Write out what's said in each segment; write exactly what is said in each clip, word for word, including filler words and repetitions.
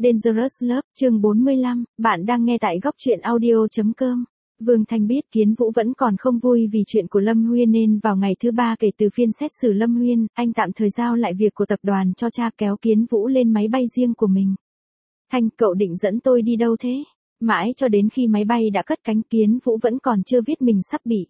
Dangerous Love, chương bốn mươi lăm, bạn đang nghe tại góc truyện audio chấm com. Vương Thanh biết Kiến Vũ vẫn còn không vui vì chuyện của Lâm Huyên nên vào ngày thứ ba kể từ phiên xét xử Lâm Huyên, anh tạm thời giao lại việc của tập đoàn cho cha kéo Kiến Vũ lên máy bay riêng của mình. Thanh, cậu định dẫn tôi đi đâu thế? Mãi cho đến khi máy bay đã cất cánh Kiến Vũ vẫn còn chưa biết mình sắp bị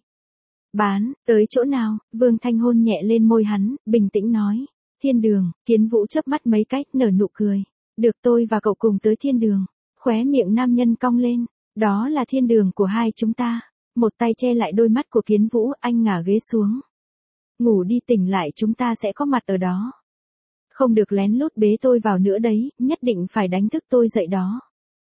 bán, tới chỗ nào, Vương Thanh hôn nhẹ lên môi hắn, bình tĩnh nói. Thiên đường, Kiến Vũ chớp mắt mấy cách nở nụ cười. Được, tôi và cậu cùng tới thiên đường. Khóe miệng nam nhân cong lên. Đó là thiên đường của hai chúng ta. Một tay che lại đôi mắt của Kiến Vũ, anh ngả ghế xuống. Ngủ đi, tỉnh lại chúng ta sẽ có mặt ở đó. Không được lén lút bế tôi vào nữa đấy, nhất định phải đánh thức tôi dậy đó.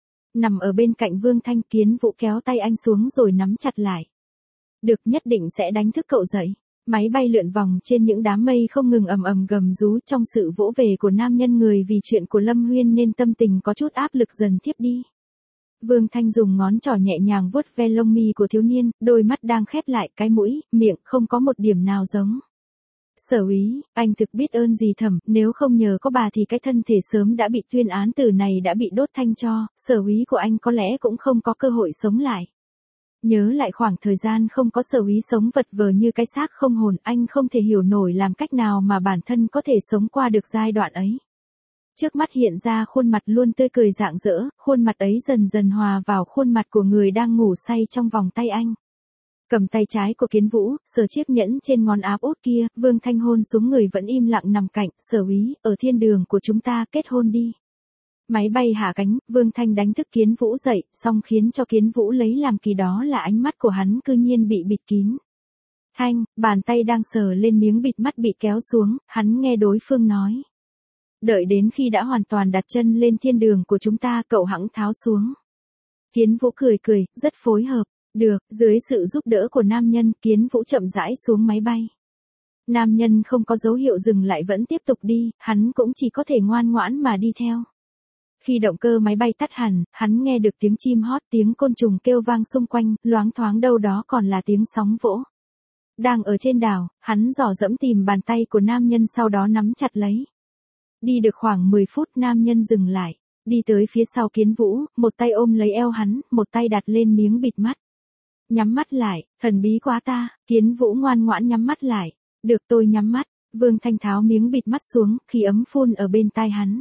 Nằm ở bên cạnh Vương Thanh, Kiến Vũ kéo tay anh xuống rồi nắm chặt lại. Được, nhất định sẽ đánh thức cậu dậy. Máy bay lượn vòng trên những đám mây không ngừng ầm ầm gầm rú trong sự vỗ về của nam nhân người vì chuyện của Lâm Huyên nên tâm tình có chút áp lực dần thiếp đi. Vương Thanh dùng ngón trỏ nhẹ nhàng vuốt ve lông mi của thiếu niên, đôi mắt đang khép lại, cái mũi, miệng không có một điểm nào giống. Sở úy, anh thực biết ơn gì thầm, nếu không nhờ có bà thì cái thân thể sớm đã bị tuyên án tử này đã bị đốt thanh cho, sở úy của anh có lẽ cũng không có cơ hội sống lại. Nhớ lại khoảng thời gian không có sở úy sống vật vờ như cái xác không hồn, anh không thể hiểu nổi làm cách nào mà bản thân có thể sống qua được giai đoạn ấy. Trước mắt hiện ra khuôn mặt luôn tươi cười rạng rỡ, khuôn mặt ấy dần dần hòa vào khuôn mặt của người đang ngủ say trong vòng tay anh. Cầm tay trái của Kiến Vũ, sờ chiếc nhẫn trên ngón áp út kia, Vương Thanh hôn xuống người vẫn im lặng nằm cạnh, sở úy, ở thiên đường của chúng ta kết hôn đi. Máy bay hạ cánh, Vương Thanh đánh thức Kiến Vũ dậy, song khiến cho Kiến Vũ lấy làm kỳ đó là ánh mắt của hắn cư nhiên bị bịt kín. Thanh, bàn tay đang sờ lên miếng bịt mắt bị kéo xuống, hắn nghe đối phương nói. Đợi đến khi đã hoàn toàn đặt chân lên thiên đường của chúng ta, cậu hẵng tháo xuống. Kiến Vũ cười cười, rất phối hợp. Được, dưới sự giúp đỡ của nam nhân, Kiến Vũ chậm rãi xuống máy bay. Nam nhân không có dấu hiệu dừng lại vẫn tiếp tục đi, hắn cũng chỉ có thể ngoan ngoãn mà đi theo. Khi động cơ máy bay tắt hẳn, hắn nghe được tiếng chim hót, tiếng côn trùng kêu vang xung quanh, loáng thoáng đâu đó còn là tiếng sóng vỗ. Đang ở trên đảo, hắn dò dẫm tìm bàn tay của nam nhân sau đó nắm chặt lấy. Đi được khoảng mười phút nam nhân dừng lại, đi tới phía sau Kiến Vũ, một tay ôm lấy eo hắn, một tay đặt lên miếng bịt mắt. Nhắm mắt lại, thần bí quá ta, Kiến Vũ ngoan ngoãn nhắm mắt lại. Được, tôi nhắm mắt, Vương Thanh tháo miếng bịt mắt xuống, khí ấm phun ở bên tai hắn.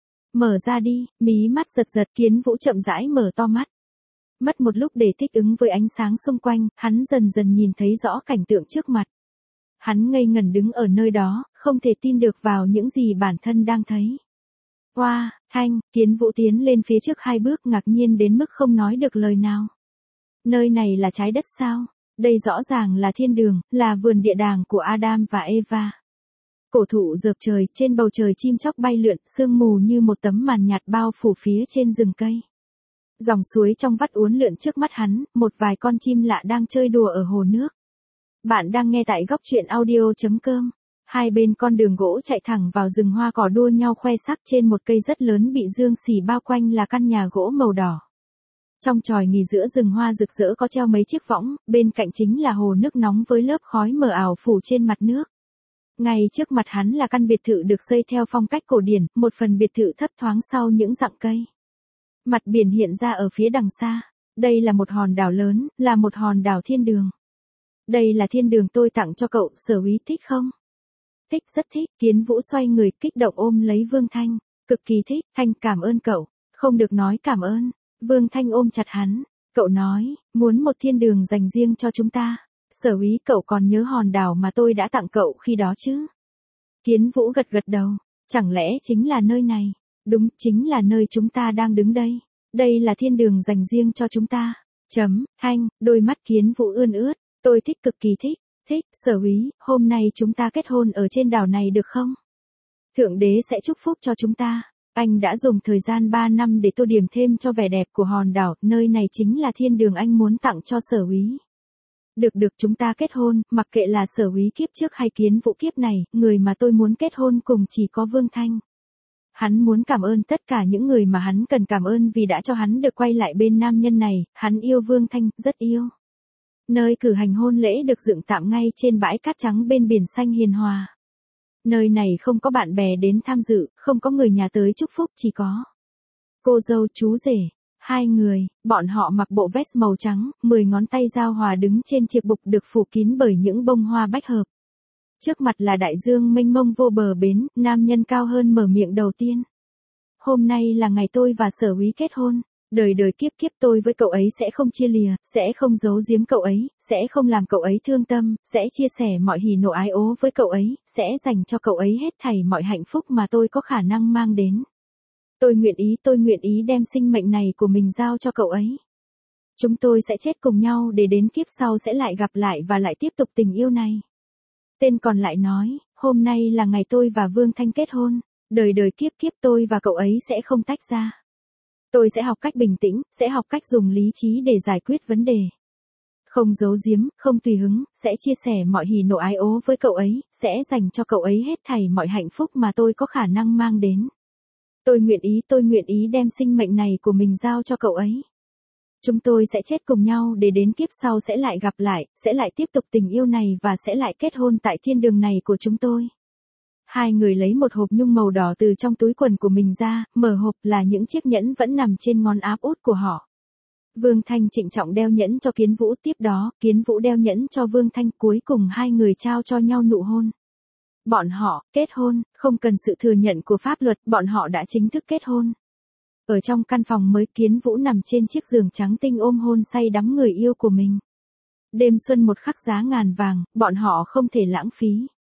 Mở ra đi, mí mắt giật giật, Kiến Vũ chậm rãi mở to mắt. Mất một lúc để thích ứng với ánh sáng xung quanh, hắn dần dần nhìn thấy rõ cảnh tượng trước mặt. Hắn ngây ngẩn đứng ở nơi đó, không thể tin được vào những gì bản thân đang thấy. Oa, wow, Thanh, Kiến Vũ tiến lên phía trước hai bước ngạc nhiên đến mức không nói được lời nào. Nơi này là trái đất sao? Đây rõ ràng là thiên đường, là vườn địa đàng của Adam và Eva. Cổ thụ rợp trời, trên bầu trời chim chóc bay lượn, sương mù như một tấm màn nhạt bao phủ phía trên rừng cây. Dòng suối trong vắt uốn lượn trước mắt hắn, một vài con chim lạ đang chơi đùa ở hồ nước. Bạn đang nghe tại góc truyện audio chấm com. Hai bên con đường gỗ chạy thẳng vào rừng hoa cỏ đua nhau khoe sắc, trên một cây rất lớn bị dương xỉ bao quanh là căn nhà gỗ màu đỏ. Trong chòi nghỉ giữa rừng hoa rực rỡ có treo mấy chiếc võng, bên cạnh chính là hồ nước nóng với lớp khói mờ ảo phủ trên mặt nước. Ngay trước mặt hắn là căn biệt thự được xây theo phong cách cổ điển, một phần biệt thự thấp thoáng sau những rặng cây. Mặt biển hiện ra ở phía đằng xa. Đây là một hòn đảo lớn, là một hòn đảo thiên đường. Đây là thiên đường tôi tặng cho cậu, sở úy thích không? Thích, rất thích. Kiến Vũ xoay người kích động ôm lấy Vương Thanh. Cực kỳ thích. Thanh, cảm ơn cậu. Không được nói cảm ơn. Vương Thanh ôm chặt hắn. Cậu nói, muốn một thiên đường dành riêng cho chúng ta. Sở úy, cậu còn nhớ hòn đảo mà tôi đã tặng cậu khi đó chứ? Kiến Vũ gật gật đầu. Chẳng lẽ chính là nơi này? Đúng, chính là nơi chúng ta đang đứng đây. Đây là thiên đường dành riêng cho chúng ta. Chấm, Thanh, đôi mắt Kiến Vũ ươn ướt. Tôi thích, cực kỳ thích. Thích, sở úy, hôm nay chúng ta kết hôn ở trên đảo này được không? Thượng đế sẽ chúc phúc cho chúng ta. Anh đã dùng thời gian ba năm để tô điểm thêm cho vẻ đẹp của hòn đảo, nơi này chính là thiên đường anh muốn tặng cho sở úy. Được được, chúng ta kết hôn, mặc kệ là sở úy kiếp trước hay Kiến Vũ kiếp này, người mà tôi muốn kết hôn cùng chỉ có Vương Thanh. Hắn muốn cảm ơn tất cả những người mà hắn cần cảm ơn vì đã cho hắn được quay lại bên nam nhân này, hắn yêu Vương Thanh, rất yêu. Nơi cử hành hôn lễ được dựng tạm ngay trên bãi cát trắng bên biển xanh hiền hòa. Nơi này không có bạn bè đến tham dự, không có người nhà tới chúc phúc, chỉ có cô dâu chú rể. Hai người, bọn họ mặc bộ vest màu trắng, mười ngón tay giao hòa đứng trên chiếc bục được phủ kín bởi những bông hoa bách hợp. Trước mặt là đại dương mênh mông vô bờ bến, nam nhân cao hơn mở miệng đầu tiên. Hôm nay là ngày tôi và Sở Úy kết hôn. Đời đời kiếp kiếp tôi với cậu ấy sẽ không chia lìa, sẽ không giấu giếm cậu ấy, sẽ không làm cậu ấy thương tâm, sẽ chia sẻ mọi hỉ nộ ái ố với cậu ấy, sẽ dành cho cậu ấy hết thảy mọi hạnh phúc mà tôi có khả năng mang đến. Tôi nguyện ý, tôi nguyện ý đem sinh mệnh này của mình giao cho cậu ấy. Chúng tôi sẽ chết cùng nhau để đến kiếp sau sẽ lại gặp lại và lại tiếp tục tình yêu này. Tên còn lại nói, hôm nay là ngày tôi và Vương Thanh kết hôn, đời đời kiếp kiếp tôi và cậu ấy sẽ không tách ra. Tôi sẽ học cách bình tĩnh, sẽ học cách dùng lý trí để giải quyết vấn đề. Không giấu giếm, không tùy hứng, sẽ chia sẻ mọi hỉ nộ ái ố với cậu ấy, sẽ dành cho cậu ấy hết thảy mọi hạnh phúc mà tôi có khả năng mang đến. Tôi nguyện ý, tôi nguyện ý đem sinh mệnh này của mình giao cho cậu ấy. Chúng tôi sẽ chết cùng nhau để đến kiếp sau sẽ lại gặp lại, sẽ lại tiếp tục tình yêu này và sẽ lại kết hôn tại thiên đường này của chúng tôi. Hai người lấy một hộp nhung màu đỏ từ trong túi quần của mình ra, mở hộp là những chiếc nhẫn vẫn nằm trên ngón áp út của họ. Vương Thanh trịnh trọng đeo nhẫn cho Kiến Vũ, tiếp đó, Kiến Vũ đeo nhẫn cho Vương Thanh, cuối cùng hai người trao cho nhau nụ hôn. Bọn họ, kết hôn, không cần sự thừa nhận của pháp luật, bọn họ đã chính thức kết hôn. Ở trong căn phòng mới, Kiến Vũ nằm trên chiếc giường trắng tinh ôm hôn say đắm người yêu của mình. Đêm xuân một khắc giá ngàn vàng, bọn họ không thể lãng phí.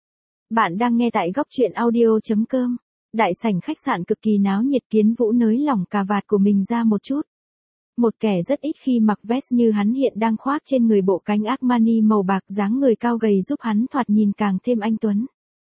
Bạn đang nghe tại góc truyện audio chấm com. Đại sảnh khách sạn cực kỳ náo nhiệt, Kiến Vũ nới lỏng cà vạt của mình ra một chút. Một kẻ rất ít khi mặc vest như hắn hiện đang khoác trên người bộ cánh Armani màu bạc, dáng người cao gầy giúp hắn thoạt nhìn càng thêm anh tuấn.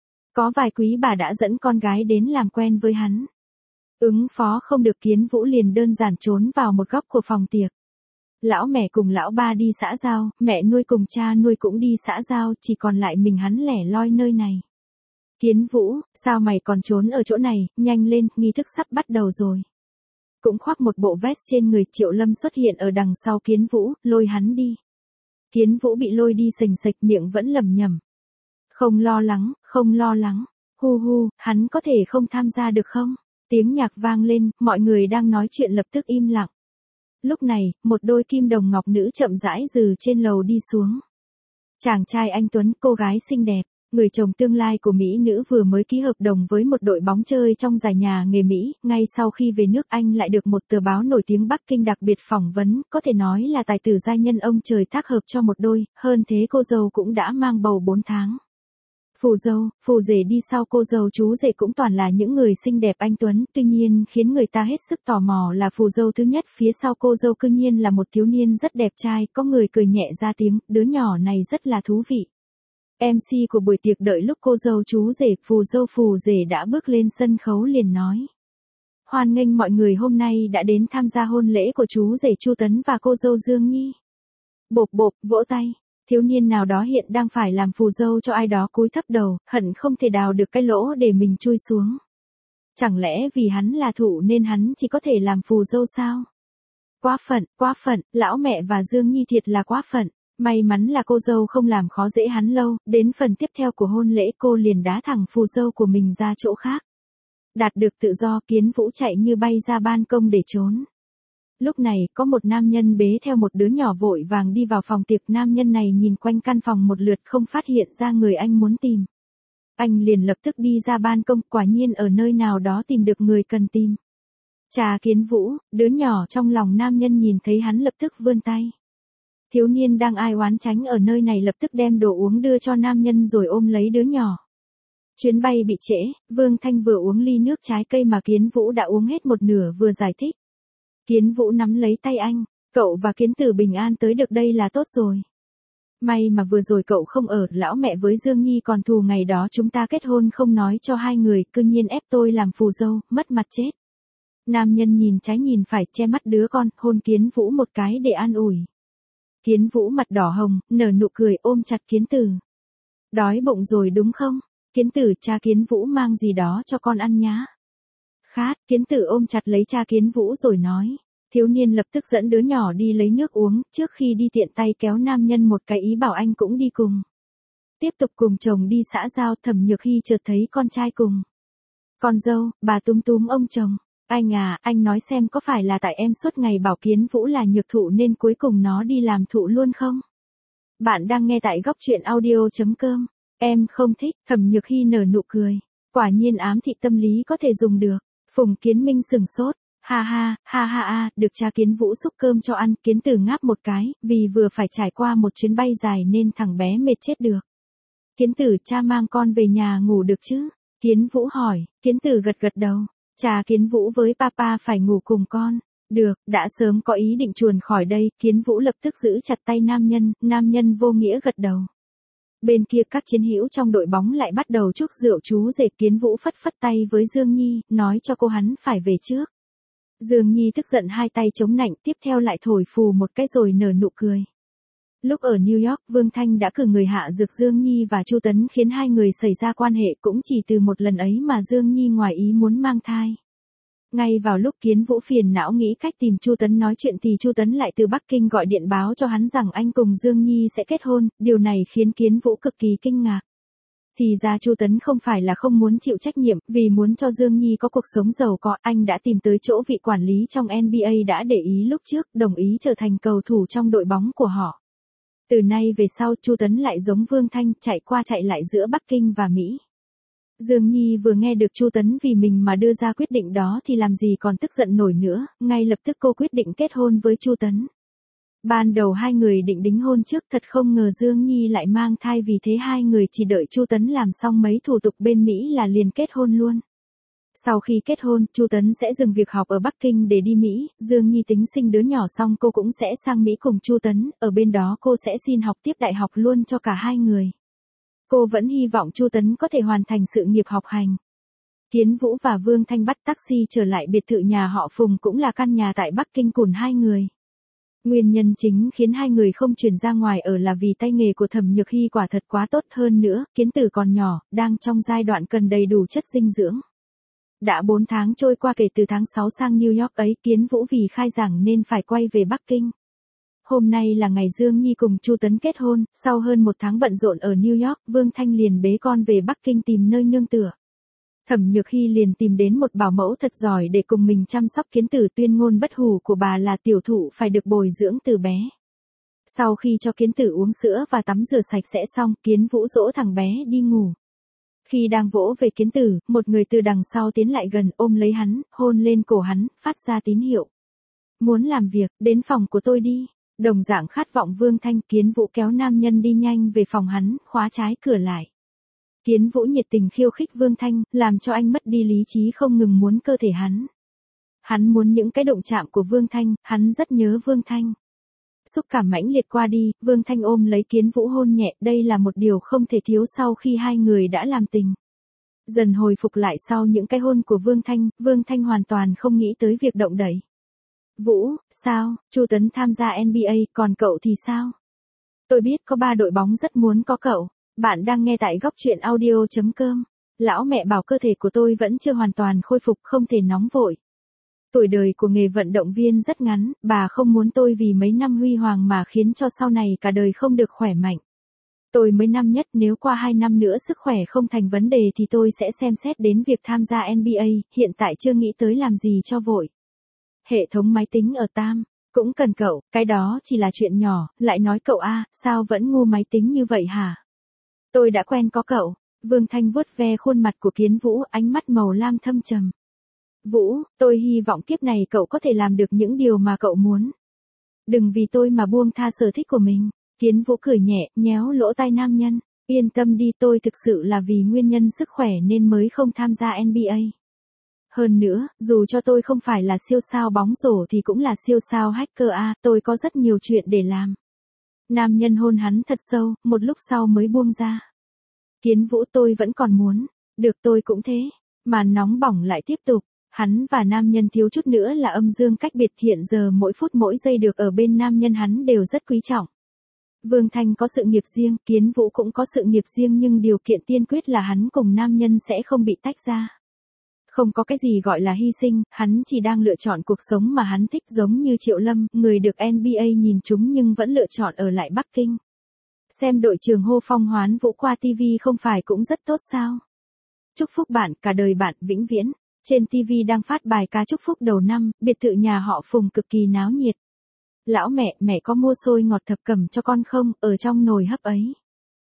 Có vài quý bà đã dẫn con gái đến làm quen với hắn. Ứng phó không được, Kiến Vũ liền đơn giản trốn vào một góc của phòng tiệc. Lão mẹ cùng lão ba đi xã giao, mẹ nuôi cùng cha nuôi cũng đi xã giao, chỉ còn lại mình hắn lẻ loi nơi này. Kiến Vũ, sao mày còn trốn ở chỗ này, nhanh lên, nghi thức sắp bắt đầu rồi. Cũng khoác một bộ vest trên người, Triệu Lâm xuất hiện ở đằng sau Kiến Vũ, lôi hắn đi. Kiến Vũ bị lôi đi sềnh sệch, miệng vẫn lẩm nhẩm. Không lo lắng, không lo lắng, hu hu, hắn có thể không tham gia được không? Tiếng nhạc vang lên, mọi người đang nói chuyện lập tức im lặng. Lúc này, một đôi kim đồng ngọc nữ chậm rãi từ trên lầu đi xuống. Chàng trai anh tuấn, cô gái xinh đẹp, người chồng tương lai của mỹ nữ vừa mới ký hợp đồng với một đội bóng chơi trong giải nhà nghề Mỹ, ngay sau khi về nước anh lại được một tờ báo nổi tiếng Bắc Kinh đặc biệt phỏng vấn, có thể nói là tài tử giai nhân ông trời tác hợp cho một đôi, hơn thế cô dâu cũng đã mang bầu bốn tháng. Phù dâu, phù rể đi sau cô dâu chú rể cũng toàn là những người xinh đẹp anh tuấn, tuy nhiên khiến người ta hết sức tò mò là phù dâu thứ nhất phía sau cô dâu cư nhiên là một thiếu niên rất đẹp trai, có người cười nhẹ ra tiếng, đứa nhỏ này rất là thú vị. em xê của buổi tiệc đợi lúc cô dâu chú rể, phù dâu phù rể đã bước lên sân khấu liền nói. Hoan nghênh mọi người hôm nay đã đến tham gia hôn lễ của chú rể Chu Tấn và cô dâu Dương Nhi. Bộp bộp, vỗ tay. Thiếu niên nào đó hiện đang phải làm phù dâu cho ai đó cúi thấp đầu, hận không thể đào được cái lỗ để mình chui xuống. Chẳng lẽ vì hắn là thụ nên hắn chỉ có thể làm phù dâu sao? Quá phận, quá phận, lão mẹ và Dương Nhi thiệt là quá phận. May mắn là cô dâu không làm khó dễ hắn lâu, đến phần tiếp theo của hôn lễ cô liền đá thẳng phù dâu của mình ra chỗ khác. Đạt được tự do, Kiến Vũ chạy như bay ra ban công để trốn. Lúc này, có một nam nhân bế theo một đứa nhỏ vội vàng đi vào phòng tiệc, nam nhân này nhìn quanh căn phòng một lượt không phát hiện ra người anh muốn tìm. Anh liền lập tức đi ra ban công, quả nhiên ở nơi nào đó tìm được người cần tìm. Chà Kiến Vũ, đứa nhỏ trong lòng nam nhân nhìn thấy hắn lập tức vươn tay. Thiếu niên đang ai oán tránh ở nơi này lập tức đem đồ uống đưa cho nam nhân rồi ôm lấy đứa nhỏ. Chuyến bay bị trễ, Vương Thanh vừa uống ly nước trái cây mà Kiến Vũ đã uống hết một nửa vừa giải thích. Kiến Vũ nắm lấy tay anh, cậu và Kiến Tử bình an tới được đây là tốt rồi. May mà vừa rồi cậu không ở, lão mẹ với Dương Nhi còn thù ngày đó chúng ta kết hôn không nói cho hai người, cư nhiên ép tôi làm phù dâu, mất mặt chết. Nam nhân nhìn trái nhìn phải, che mắt đứa con, hôn Kiến Vũ một cái để an ủi. Kiến Vũ mặt đỏ hồng, nở nụ cười ôm chặt Kiến Tử. Đói bụng rồi đúng không? Kiến Tử, cha Kiến Vũ mang gì đó cho con ăn nhá. Khát, Kiến Tử ôm chặt lấy cha Kiến Vũ rồi nói. Thiếu niên lập tức dẫn đứa nhỏ đi lấy nước uống, trước khi đi tiện tay kéo nam nhân một cái ý bảo anh cũng đi cùng. Tiếp tục cùng chồng đi xã giao, Thẩm Nhược Hy chợt thấy con trai cùng con dâu, bà túm túm ông chồng. Anh à, anh nói xem có phải là tại em suốt ngày bảo Kiến Vũ là nhược thụ nên cuối cùng nó đi làm thụ luôn không? Bạn đang nghe tại góc truyện audio.com. Em không thích, Thẩm Nhược Hy nở nụ cười. Quả nhiên ám thị tâm lý có thể dùng được. Phùng Kiến Minh sừng sốt. Ha ha, ha ha ha, được cha Kiến Vũ xúc cơm cho ăn, Kiến Tử ngáp một cái, vì vừa phải trải qua một chuyến bay dài nên thằng bé mệt chết được. Kiến Tử, cha mang con về nhà ngủ được chứ? Kiến Vũ hỏi. Kiến Tử gật gật đầu. Cha Kiến Vũ với papa phải ngủ cùng con. Được, đã sớm có ý định chuồn khỏi đây, Kiến Vũ lập tức giữ chặt tay nam nhân, nam nhân vô nghĩa gật đầu. Bên kia các chiến hữu trong đội bóng lại bắt đầu chúc rượu chú rể. Kiến Vũ phất phất tay với Dương Nhi, nói cho cô hắn phải về trước. Dương Nhi tức giận hai tay chống nạnh, tiếp theo lại thổi phù một cái rồi nở nụ cười. Lúc ở New York, Vương Thanh đã cử người hạ dược Dương Nhi và Chu Tấn khiến hai người xảy ra quan hệ, cũng chỉ từ một lần ấy mà Dương Nhi ngoài ý muốn mang thai. Ngay vào lúc Kiến Vũ phiền não nghĩ cách tìm Chu Tấn nói chuyện thì Chu Tấn lại từ Bắc Kinh gọi điện báo cho hắn rằng anh cùng Dương Nhi sẽ kết hôn, điều này khiến Kiến Vũ cực kỳ kinh ngạc. Thì ra Chu Tấn không phải là không muốn chịu trách nhiệm, vì muốn cho Dương Nhi có cuộc sống giàu có, anh đã tìm tới chỗ vị quản lý trong en bi ây đã để ý lúc trước, đồng ý trở thành cầu thủ trong đội bóng của họ. Từ nay về sau Chu Tấn lại giống Vương Thanh, chạy qua chạy lại giữa Bắc Kinh và Mỹ. Dương Nhi vừa nghe được Chu Tấn vì mình mà đưa ra quyết định đó thì làm gì còn tức giận nổi nữa, ngay lập tức cô quyết định kết hôn với Chu Tấn. Ban đầu hai người định đính hôn trước, thật không ngờ Dương Nhi lại mang thai, vì thế hai người chỉ đợi Chu Tấn làm xong mấy thủ tục bên Mỹ là liền kết hôn luôn. Sau khi kết hôn, Chu Tấn sẽ dừng việc học ở Bắc Kinh để đi Mỹ, Dương Nhi tính sinh đứa nhỏ xong cô cũng sẽ sang Mỹ cùng Chu Tấn, ở bên đó cô sẽ xin học tiếp đại học luôn cho cả hai người. Cô vẫn hy vọng Chu Tấn có thể hoàn thành sự nghiệp học hành. Kiến Vũ và Vương Thanh bắt taxi trở lại biệt thự nhà họ Phùng, cũng là căn nhà tại Bắc Kinh của hai người. Nguyên nhân chính khiến hai người không chuyển ra ngoài ở là vì tay nghề của Thẩm Nhược Hy quả thật quá tốt, hơn nữa, Kiến Tử còn nhỏ, đang trong giai đoạn cần đầy đủ chất dinh dưỡng. Đã bốn tháng trôi qua kể từ tháng sáu sang New York ấy, Kiến Vũ vì khai giảng nên phải quay về Bắc Kinh. Hôm nay là ngày Dương Nhi cùng Chu Tấn kết hôn, sau hơn một tháng bận rộn ở New York, Vương Thanh liền bế con về Bắc Kinh tìm nơi nương tựa. Thẩm Nhược Hy liền tìm đến một bảo mẫu thật giỏi để cùng mình chăm sóc Kiến Tử, tuyên ngôn bất hủ của bà là tiểu thụ phải được bồi dưỡng từ bé. Sau khi cho Kiến Tử uống sữa và tắm rửa sạch sẽ xong, Kiến Vũ dỗ thằng bé đi ngủ. Khi đang vỗ về Kiến Tử, một người từ đằng sau tiến lại gần, ôm lấy hắn, hôn lên cổ hắn, phát ra tín hiệu. Muốn làm việc, đến phòng của tôi đi. Đồng dạng khát vọng Vương Thanh, Kiến Vũ kéo nam nhân đi nhanh về phòng hắn, khóa trái cửa lại. Kiến Vũ nhiệt tình khiêu khích Vương Thanh, làm cho anh mất đi lý trí, không ngừng muốn cơ thể hắn. Hắn muốn những cái động chạm của Vương Thanh, hắn rất nhớ Vương Thanh. Xúc cảm mãnh liệt qua đi, Vương Thanh ôm lấy Kiến Vũ hôn nhẹ, đây là một điều không thể thiếu sau khi hai người đã làm tình. Dần hồi phục lại sau những cái hôn của Vương Thanh, Vương Thanh hoàn toàn không nghĩ tới việc động đẩy. Vũ, sao, Chu Tấn tham gia en bi ây, còn cậu thì sao? Tôi biết có ba đội bóng rất muốn có cậu. Bạn đang nghe tại góc truyện audio.com. Lão mẹ bảo cơ thể của tôi vẫn chưa hoàn toàn khôi phục, không thể nóng vội. Tuổi đời của nghề vận động viên rất ngắn, bà không muốn tôi vì mấy năm huy hoàng mà khiến cho sau này cả đời không được khỏe mạnh. Tôi mới năm nhất, nếu qua hai năm nữa sức khỏe không thành vấn đề thì tôi sẽ xem xét đến việc tham gia en bi ây, hiện tại chưa nghĩ tới làm gì cho vội. Hệ thống máy tính ở Tam, cũng cần cậu, cái đó chỉ là chuyện nhỏ, lại nói cậu a, sao vẫn ngu máy tính như vậy hả? Tôi đã quen có cậu. Vương Thanh vuốt ve khuôn mặt của Kiến Vũ, ánh mắt màu lam thâm trầm. Vũ, tôi hy vọng kiếp này cậu có thể làm được những điều mà cậu muốn. Đừng vì tôi mà buông tha sở thích của mình. Kiến Vũ cười nhẹ, nhéo lỗ tai nam nhân. Yên tâm đi, tôi thực sự là vì nguyên nhân sức khỏe nên mới không tham gia en bi ây. Hơn nữa, dù cho tôi không phải là siêu sao bóng rổ thì cũng là siêu sao hacker a, tôi có rất nhiều chuyện để làm. Nam nhân hôn hắn thật sâu, một lúc sau mới buông ra. Kiến Vũ, tôi vẫn còn muốn. Được, tôi cũng thế. Màn nóng bỏng lại tiếp tục. Hắn và nam nhân thiếu chút nữa là âm dương cách biệt, hiện giờ mỗi phút mỗi giây được ở bên nam nhân hắn đều rất quý trọng. Vương Thanh có sự nghiệp riêng, Kiến Vũ cũng có sự nghiệp riêng, nhưng điều kiện tiên quyết là hắn cùng nam nhân sẽ không bị tách ra. Không có cái gì gọi là hy sinh, hắn chỉ đang lựa chọn cuộc sống mà hắn thích, giống như Triệu Lâm, người được en bi ây nhìn trúng nhưng vẫn lựa chọn ở lại Bắc Kinh. Xem đội trường hô phong hoán vũ qua ti vi không phải cũng rất tốt sao? Chúc phúc bạn, cả đời bạn, vĩnh viễn. Trên ti vi đang phát bài ca chúc phúc đầu năm, biệt thự nhà họ Phùng cực kỳ náo nhiệt. Lão mẹ, mẹ có mua xôi ngọt thập cẩm cho con không, ở trong nồi hấp ấy.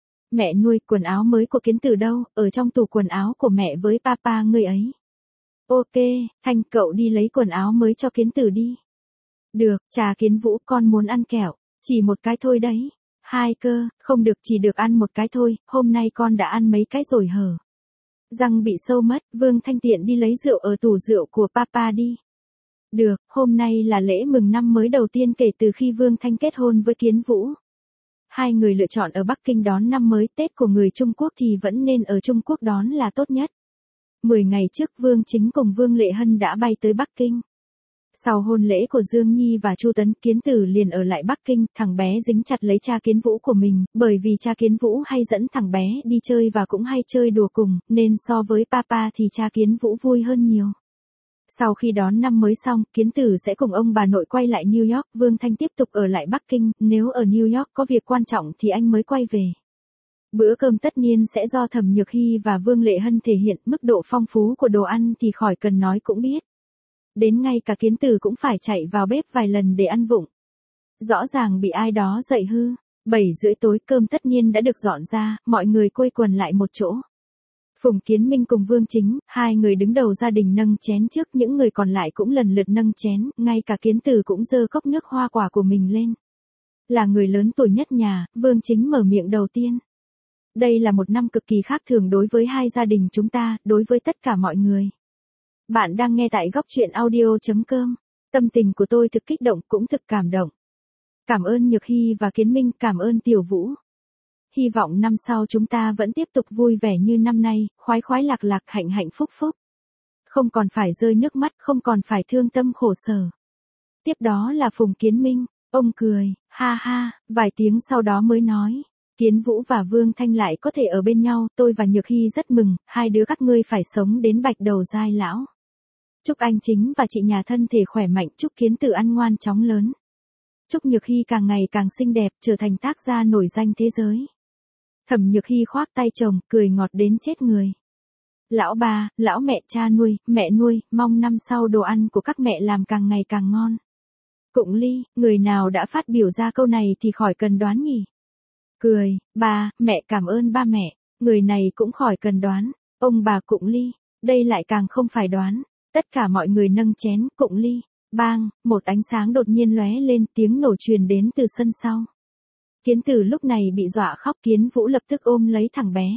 Mẹ nuôi, quần áo mới của Kiến Tử đâu, ở trong tủ quần áo của mẹ với papa ngươi ấy. Ok, Thanh cậu đi lấy quần áo mới cho Kiến Tử đi. Được, trà Kiến Vũ, con muốn ăn kẹo, chỉ một cái thôi đấy. Hai cơ, không được, chỉ được ăn một cái thôi, hôm nay con đã ăn mấy cái rồi hở. Răng bị sâu mất, Vương Thanh tiện đi lấy rượu ở tủ rượu của papa đi. Được, hôm nay là lễ mừng năm mới đầu tiên kể từ khi Vương Thanh kết hôn với Kiến Vũ. Hai người lựa chọn ở Bắc Kinh đón năm mới, Tết của người Trung Quốc thì vẫn nên ở Trung Quốc đón là tốt nhất. Mười ngày trước Vương Chính cùng Vương Lệ Hân đã bay tới Bắc Kinh. Sau hôn lễ của Dương Nhi và Chu Tấn, Kiến Tử liền ở lại Bắc Kinh, thằng bé dính chặt lấy cha Kiến Vũ của mình, bởi vì cha Kiến Vũ hay dẫn thằng bé đi chơi và cũng hay chơi đùa cùng, nên so với papa thì cha Kiến Vũ vui hơn nhiều. Sau khi đón năm mới xong, Kiến Tử sẽ cùng ông bà nội quay lại New York, Vương Thanh tiếp tục ở lại Bắc Kinh, nếu ở New York có việc quan trọng thì anh mới quay về. Bữa cơm tất niên sẽ do Thẩm Nhược Hy và Vương Lệ Hân thể hiện, mức độ phong phú của đồ ăn thì khỏi cần nói cũng biết. Đến ngay cả Kiến Tử cũng phải chạy vào bếp vài lần để ăn vụng. Rõ ràng bị ai đó dạy hư. Bảy rưỡi tối cơm tất niên đã được dọn ra, mọi người quây quần lại một chỗ. Phùng Kiến Minh cùng Vương Chính, hai người đứng đầu gia đình nâng chén trước, những người còn lại cũng lần lượt nâng chén, ngay cả Kiến Tử cũng giơ cốc nước hoa quả của mình lên. Là người lớn tuổi nhất nhà, Vương Chính mở miệng đầu tiên. Đây là một năm cực kỳ khác thường đối với hai gia đình chúng ta, đối với tất cả mọi người. Bạn đang nghe tại góc truyện audio chấm com. Tâm tình của tôi thực kích động, cũng thực cảm động. Cảm ơn Nhược Hy và Kiến Minh, cảm ơn Tiểu Vũ. Hy vọng năm sau chúng ta vẫn tiếp tục vui vẻ như năm nay, khoái khoái lạc lạc, hạnh hạnh phúc phúc. Không còn phải rơi nước mắt, không còn phải thương tâm khổ sở. Tiếp đó là Phùng Kiến Minh, ông cười, ha ha, vài tiếng sau đó mới nói. Kiến Vũ và Vương Thanh lại có thể ở bên nhau, tôi và Nhược Hy rất mừng, hai đứa các ngươi phải sống đến bạch đầu giai lão. Chúc anh Chính và chị nhà thân thể khỏe mạnh, chúc Kiến Tử ăn ngoan chóng lớn. Chúc Nhược Hy càng ngày càng xinh đẹp, trở thành tác gia nổi danh thế giới. Thẩm Nhược Hy khoác tay chồng, cười ngọt đến chết người. Lão ba, lão mẹ, cha nuôi, mẹ nuôi, mong năm sau đồ ăn của các mẹ làm càng ngày càng ngon. Cụng ly, người nào đã phát biểu ra câu này thì khỏi cần đoán nhỉ. Cười, ba, mẹ cảm ơn ba mẹ, người này cũng khỏi cần đoán. Ông bà Cụng ly, đây lại càng không phải đoán. Tất cả mọi người nâng chén, Cụng ly. Bang, một ánh sáng đột nhiên lóe lên, tiếng nổ truyền đến từ sân sau. Kiến Tử lúc này bị dọa khóc, Kiến Vũ lập tức ôm lấy thằng bé.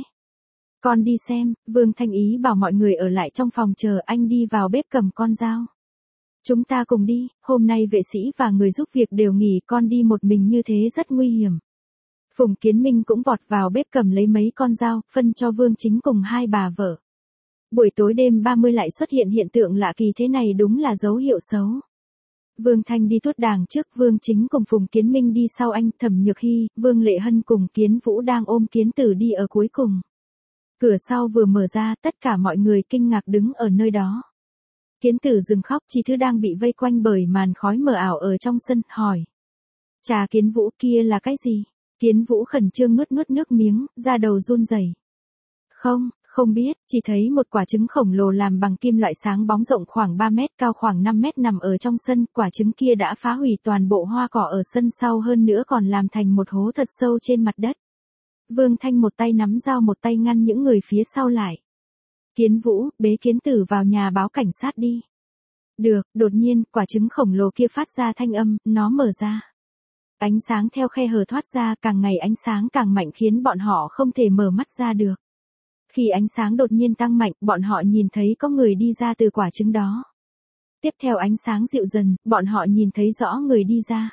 Con đi xem, Vương Thanh ý bảo mọi người ở lại trong phòng chờ, anh đi vào bếp cầm con dao. Chúng ta cùng đi, hôm nay vệ sĩ và người giúp việc đều nghỉ, con đi một mình như thế rất nguy hiểm. Phùng Kiến Minh cũng vọt vào bếp cầm lấy mấy con dao, phân cho Vương Chính cùng hai bà vợ. Buổi tối đêm ba mươi lại xuất hiện hiện tượng lạ kỳ thế này, đúng là dấu hiệu xấu. Vương Thanh đi tuốt đàng trước, Vương Chính cùng Phùng Kiến Minh đi sau anh, Thẩm Nhược Hy, Vương Lệ Hân cùng Kiến Vũ đang ôm Kiến Tử đi ở cuối cùng. Cửa sau vừa mở ra, tất cả mọi người kinh ngạc đứng ở nơi đó. Kiến Tử dừng khóc, Chi Thứ đang bị vây quanh bởi màn khói mờ ảo ở trong sân, hỏi. Trà Kiến Vũ, kia là cái gì? Kiến Vũ khẩn trương nuốt nuốt nước miếng, da đầu run rẩy. Không, không biết, chỉ thấy một quả trứng khổng lồ làm bằng kim loại sáng bóng, rộng khoảng ba mét, cao khoảng năm mét nằm ở trong sân, quả trứng kia đã phá hủy toàn bộ hoa cỏ ở sân sau, hơn nữa còn làm thành một hố thật sâu trên mặt đất. Vương Thanh một tay nắm dao một tay ngăn những người phía sau lại. Kiến Vũ, bế Kiến Tử vào nhà báo cảnh sát đi. Được, đột nhiên, quả trứng khổng lồ kia phát ra thanh âm, nó mở ra. Ánh sáng theo khe hở thoát ra, càng ngày ánh sáng càng mạnh khiến bọn họ không thể mở mắt ra được. Khi ánh sáng đột nhiên tăng mạnh, bọn họ nhìn thấy có người đi ra từ quả trứng đó. Tiếp theo ánh sáng dịu dần, bọn họ nhìn thấy rõ người đi ra.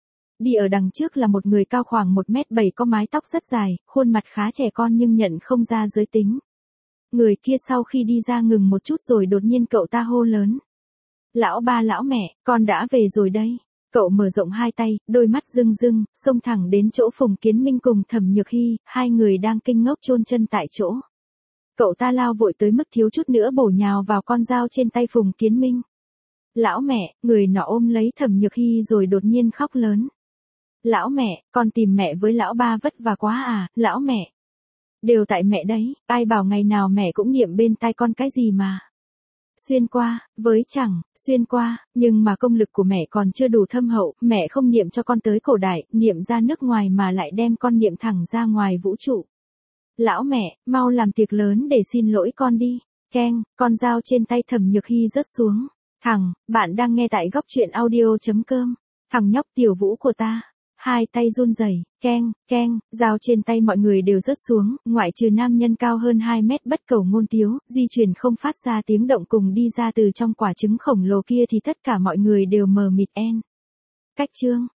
Đi ở đằng trước là một người cao khoảng một mét bảy, có mái tóc rất dài, khuôn mặt khá trẻ con nhưng nhận không ra giới tính. Người kia sau khi đi ra ngừng một chút rồi đột nhiên cậu ta hô lớn. Lão ba, lão mẹ, con đã về rồi đây. Cậu mở rộng hai tay, đôi mắt rưng rưng, xông thẳng đến chỗ Phùng Kiến Minh cùng Thẩm Nhược Hy, hai người đang kinh ngốc chôn chân tại chỗ. Cậu ta lao vội tới mức thiếu chút nữa bổ nhào vào con dao trên tay Phùng Kiến Minh. Lão mẹ, người nọ ôm lấy Thẩm Nhược Hy rồi đột nhiên khóc lớn. Lão mẹ, con tìm mẹ với lão ba vất vả quá à, lão mẹ. Đều tại mẹ đấy, ai bảo ngày nào mẹ cũng niệm bên tai con cái gì mà. xuyên qua, với chẳng, xuyên qua, nhưng mà công lực của mẹ còn chưa đủ thâm hậu, mẹ không niệm cho con tới cổ đại, niệm ra nước ngoài mà lại đem con niệm thẳng ra ngoài vũ trụ. Lão mẹ, mau làm tiệc lớn để xin lỗi con đi. Keng, con dao trên tay Thẩm Nhược Hy rớt xuống. Thằng, bạn đang nghe tại góc truyện audio.com. Thằng nhóc Tiểu Vũ của ta. Hai tay run rẩy, keng, keng, dao trên tay mọi người đều rớt xuống, ngoại trừ nam nhân cao hơn hai mét bất cầu ngôn tiếu, di chuyển không phát ra tiếng động cùng đi ra từ trong quả trứng khổng lồ kia thì tất cả mọi người đều mờ mịt en. Cách chương.